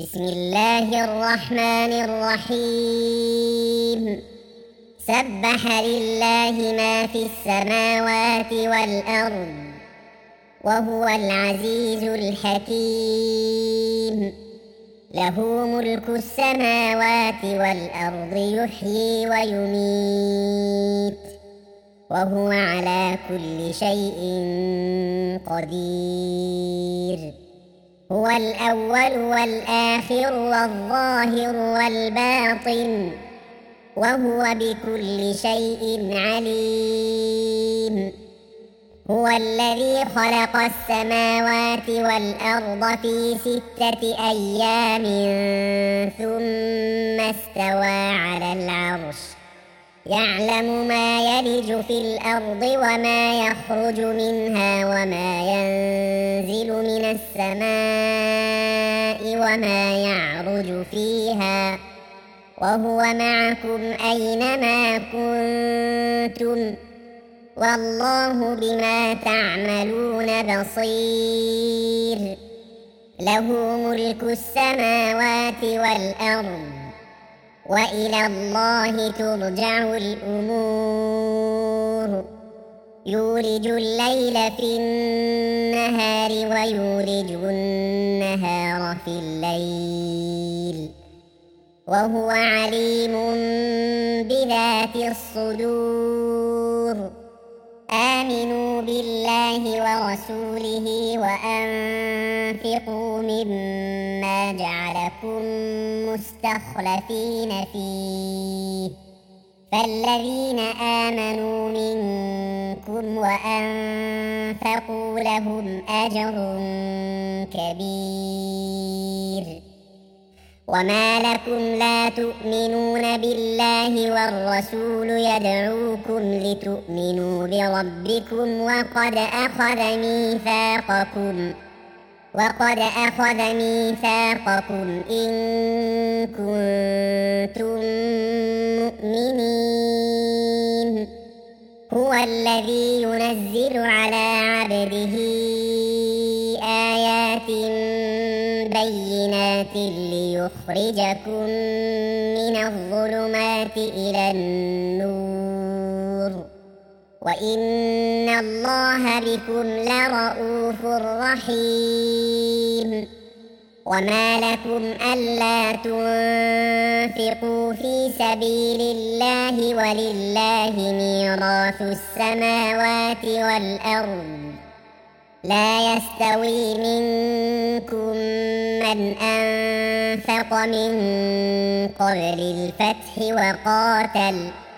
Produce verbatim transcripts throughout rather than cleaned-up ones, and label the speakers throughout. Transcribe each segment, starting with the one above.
Speaker 1: بسم الله الرحمن الرحيم. سبح لله ما في السماوات والأرض وهو العزيز الحكيم. له ملك السماوات والأرض يحيي ويميت وهو على كل شيء قدير. هو الأول والآخر والظاهر والباطن وهو بكل شيء عليم. هو الذي خلق السماوات والأرض في ستة أيام ثم استوى على العرش، يعلم ما يلج في الأرض وما يخرج منها وما ينزل من السماء وما يعرج فيها، وهو معكم أينما كنتم والله بما تعملون بصير. له ملك السماوات والأرض وإلى الله ترجع الأمور. يولج الليل في النهار ويولج النهار في الليل وهو عليم بذات الصدور. آمنوا بالله ورسوله وأنفقوا مما جعلكم مستخلفين فيه، فالذين آمنوا منكم وأنفقوا لهم أجر كبير. وما لكم لا تؤمنون بالله والرسول يدعوكم لتؤمنوا بربكم وقد أخذ ميثاقكم وقد أخذ ميثاقكم إن كنتم مؤمنين. هو الذي ينزل على عبده آيات بينات ليخرجكم من الظلمات إلى النور وإن الله بكم لرءوف رحيم. وما لكم ألا تنفقوا في سبيل الله ولله ميراث السماوات والأرض، لا يستوي منكم من أنفق من قبل الفتح وقاتل،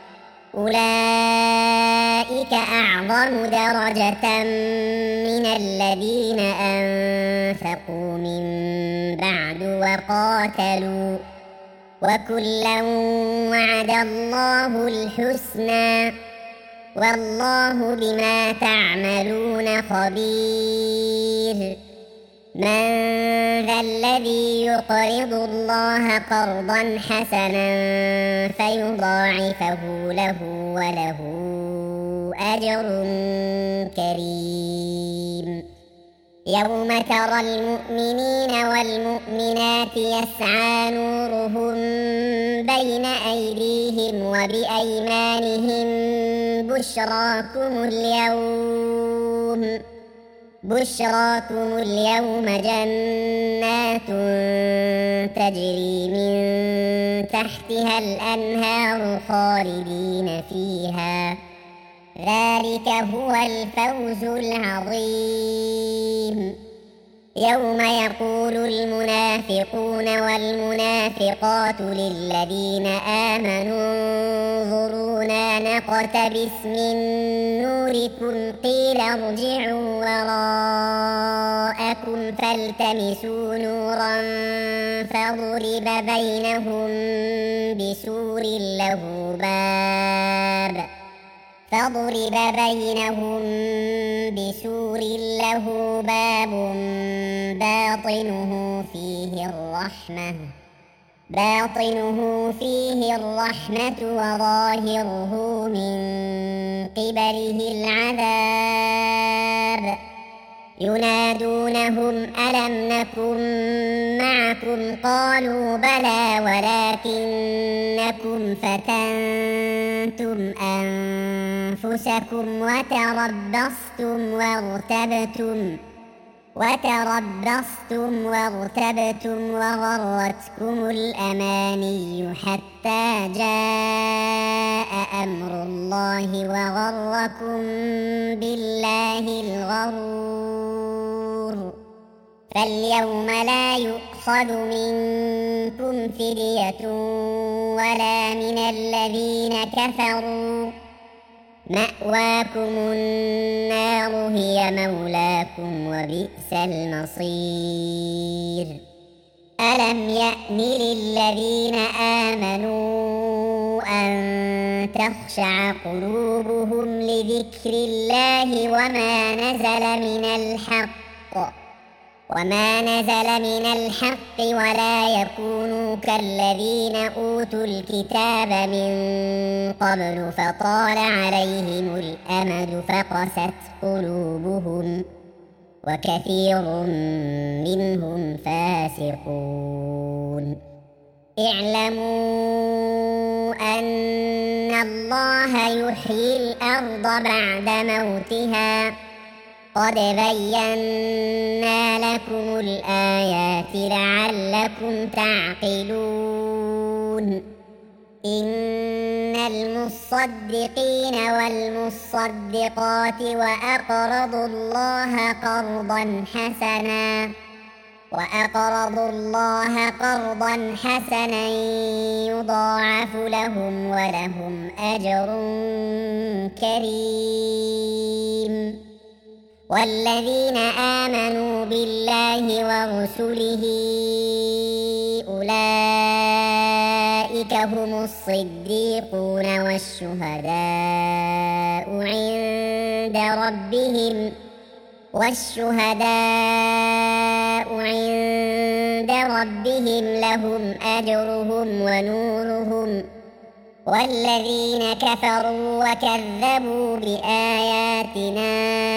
Speaker 1: أولئك أعظم درجة من الذين أنفقوا من بعد وقاتلوا، وكلا وعد الله الحسنى والله بما تعملون خبير. من ذا الذي يقرض الله قرضا حسنا فيضاعفه له وله أجر كريم. يوم ترى المؤمنين والمؤمنات يسعى نورهم بين أيديهم وبأيمانهم بشراكم اليوم بشراكم اليوم جنات تجري من تحتها الأنهار خالدين فيها، ذلك هو الفوز العظيم. يوم يقول المنافقون والمنافقات للذين آمنوا انظرونا نقتبس من نوركم قيل ارجعوا وراءكم فالتمسوا نورا فضرب بينهم بسور له باب فضرب بينهم بسور له باب باطنه فيه الرحمة باطنه فيه الرحمة وظاهره من قبله العذاب. ينادونهم ألم نكن معكم قالوا بلى ولكنكم فتنتم أنفسكم وتربصتم وارتبتم وتربصتم وارتبتم وغرتكم الأماني حتى جاء أمر الله وغركم بالله الغرور. فاليوم لا يؤخذ منكم فدية ولا من الذين كفروا، مأواكم النار هي مولاكم وبئس المصير. ألم يأن للذين آمنوا أن تخشع قلوبهم لذكر الله وما نزل من الحق وما نزل من الحق ولا يكونوا كالذين أوتوا الكتاب من قبل فطال عليهم الأمد فقست قلوبهم وكثير منهم فاسقون. اعلموا أن الله يحيي الأرض بعد موتها، قد بينا لكم الآيات لعلكم تعقلون. إن المصدقين والمصدقات وأقرضوا الله قرضا حسنا وأقرضوا الله قرضا حسنا يضاعف لهم ولهم أجر كريم. والذين آمنوا بالله ورسله أولئك هم الصديقون والشهداء عند ربهم والشهداء عند ربهم لهم أجرهم ونورهم. والذين كفروا وكذبوا بآياتنا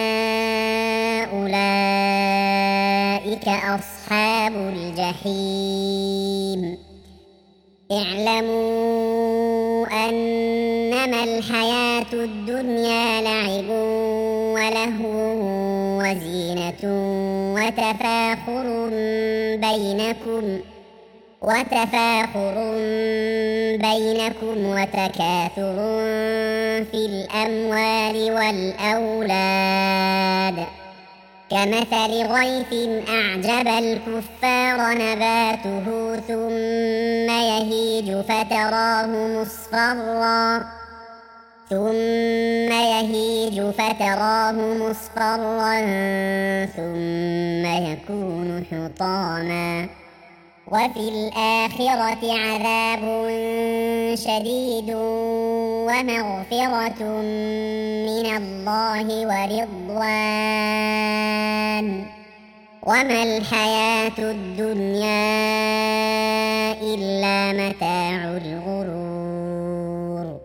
Speaker 1: أولئك أصحاب الجحيم. اعلموا أنما الحياة الدنيا لعب ولهو وزينة وتفاخر بينكم وتفاخر بينكم وتكاثر في الأموال والأولاد كمثل غيث أعجب الكفار نباته ثم يهيج فتراه مصفرا ثم يهيج فتراه مصفرا ثم يكون حطاما، وفي الآخرة عذاب شديد ومغفرة من الله ورضوان، وما الحياة الدنيا إلا متاع الغرور.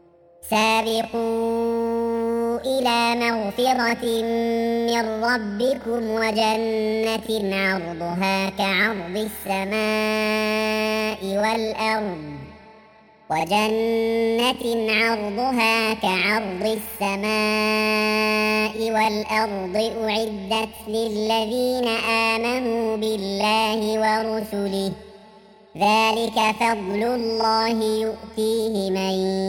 Speaker 1: سابقوا إلى مغفرة من ربكم وجنة عرضها كعرض السماء والأرض وجنة عرضها كعرض السماء والأرض أعدت للذين آمنوا بالله ورسله، ذلك فضل الله يؤتيه من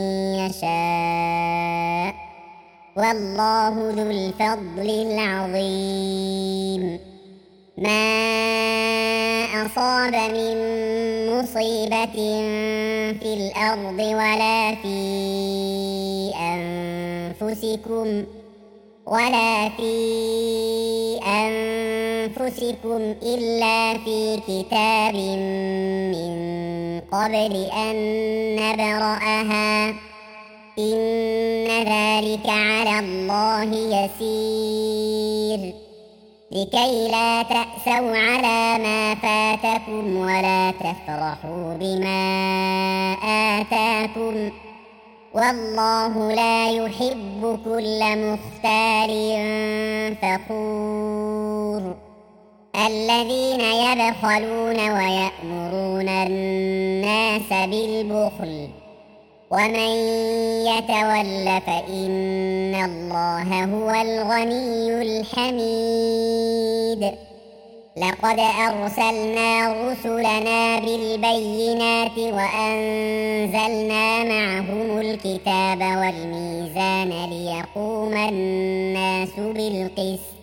Speaker 1: يشاء والله ذو الفضل العظيم. ما أصاب من مصيبة في الأرض ولا في أنفسكم ولا في أنفسكم إلا في كتاب من قبل أن نبرأها، إن ذلك على الله يسير. لكي لا تأسوا على ما فاتكم ولا تفرحوا بما آتاكم والله لا يحب كل مختال فخور الذين يبخلون ويأمرون الناس بالبخل ومن يتول فإن الله هو الغني الحميد لقد أرسلنا رسلنا بالبينات وأنزلنا معهم الكتاب والميزان ليقوم الناس بالقسط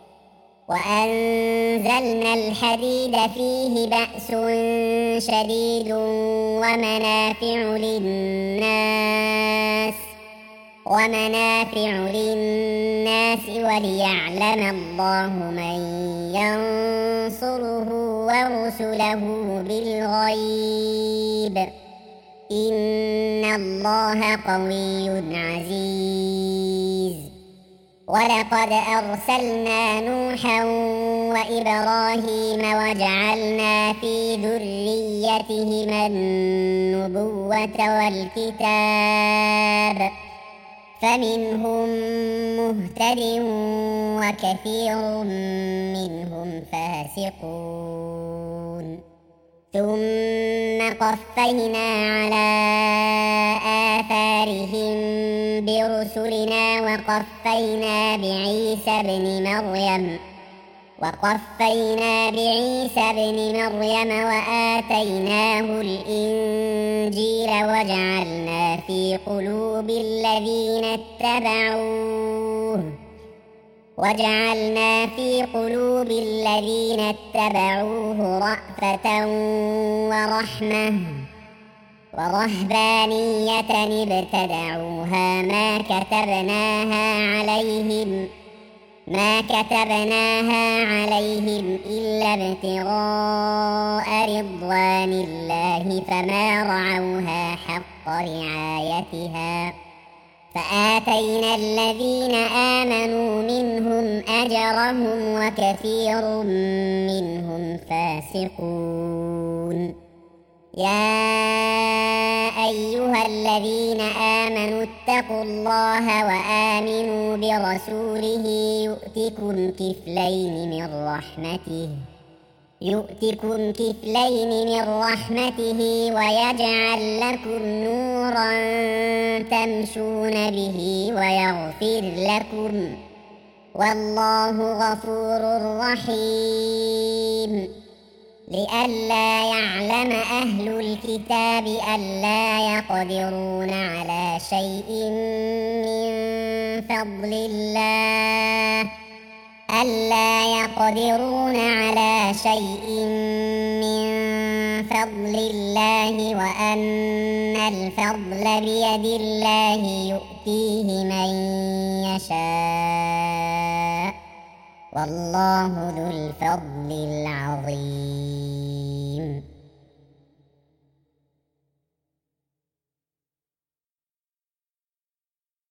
Speaker 1: وأنزلنا الحديد فيه بأس شديد ومنافع للناس ومنافع للناس وليعلم الله من ينصره ورسله بالغيب إن الله قوي عزيز ولقد أرسلنا نوحا وإبراهيم وجعلنا في ذريتهما النبوة والكتاب فمنهم مهتد وكثير منهم فاسقون ثم قفينا على آثارهم برسلنا وقفينا بعيسى ابن مريم وقفينا بعيسى ابن مريم وآتيناه الإنجيل وجعلنا في قلوب الذين اتبعوه وجعلنا في قلوب الذين اتبعوه رأفة ورحمة ورهبانية ابتدعوها ما كتبناها عليهم ما كتبناها عليهم إلا ابتغاء رضوان الله فما رعوها حق رعايتها فآتينا الذين آمنوا منهم أجرهم وكثير منهم فاسقون يا أيها الذين آمنوا اتقوا الله وآمنوا برسوله يؤتكم كفلين من رحمته يؤتكم كفلين من رحمته ويجعل لكم نورا تمشون به ويغفر لكم والله غفور رحيم لئلا يعلم أهل الكتاب ألا يقدرون على شيء من فضل الله ألا يقدرون على شيء من فضل الله وأن الفضل بيد الله يؤتيه من يشاء والله ذو الفضل العظيم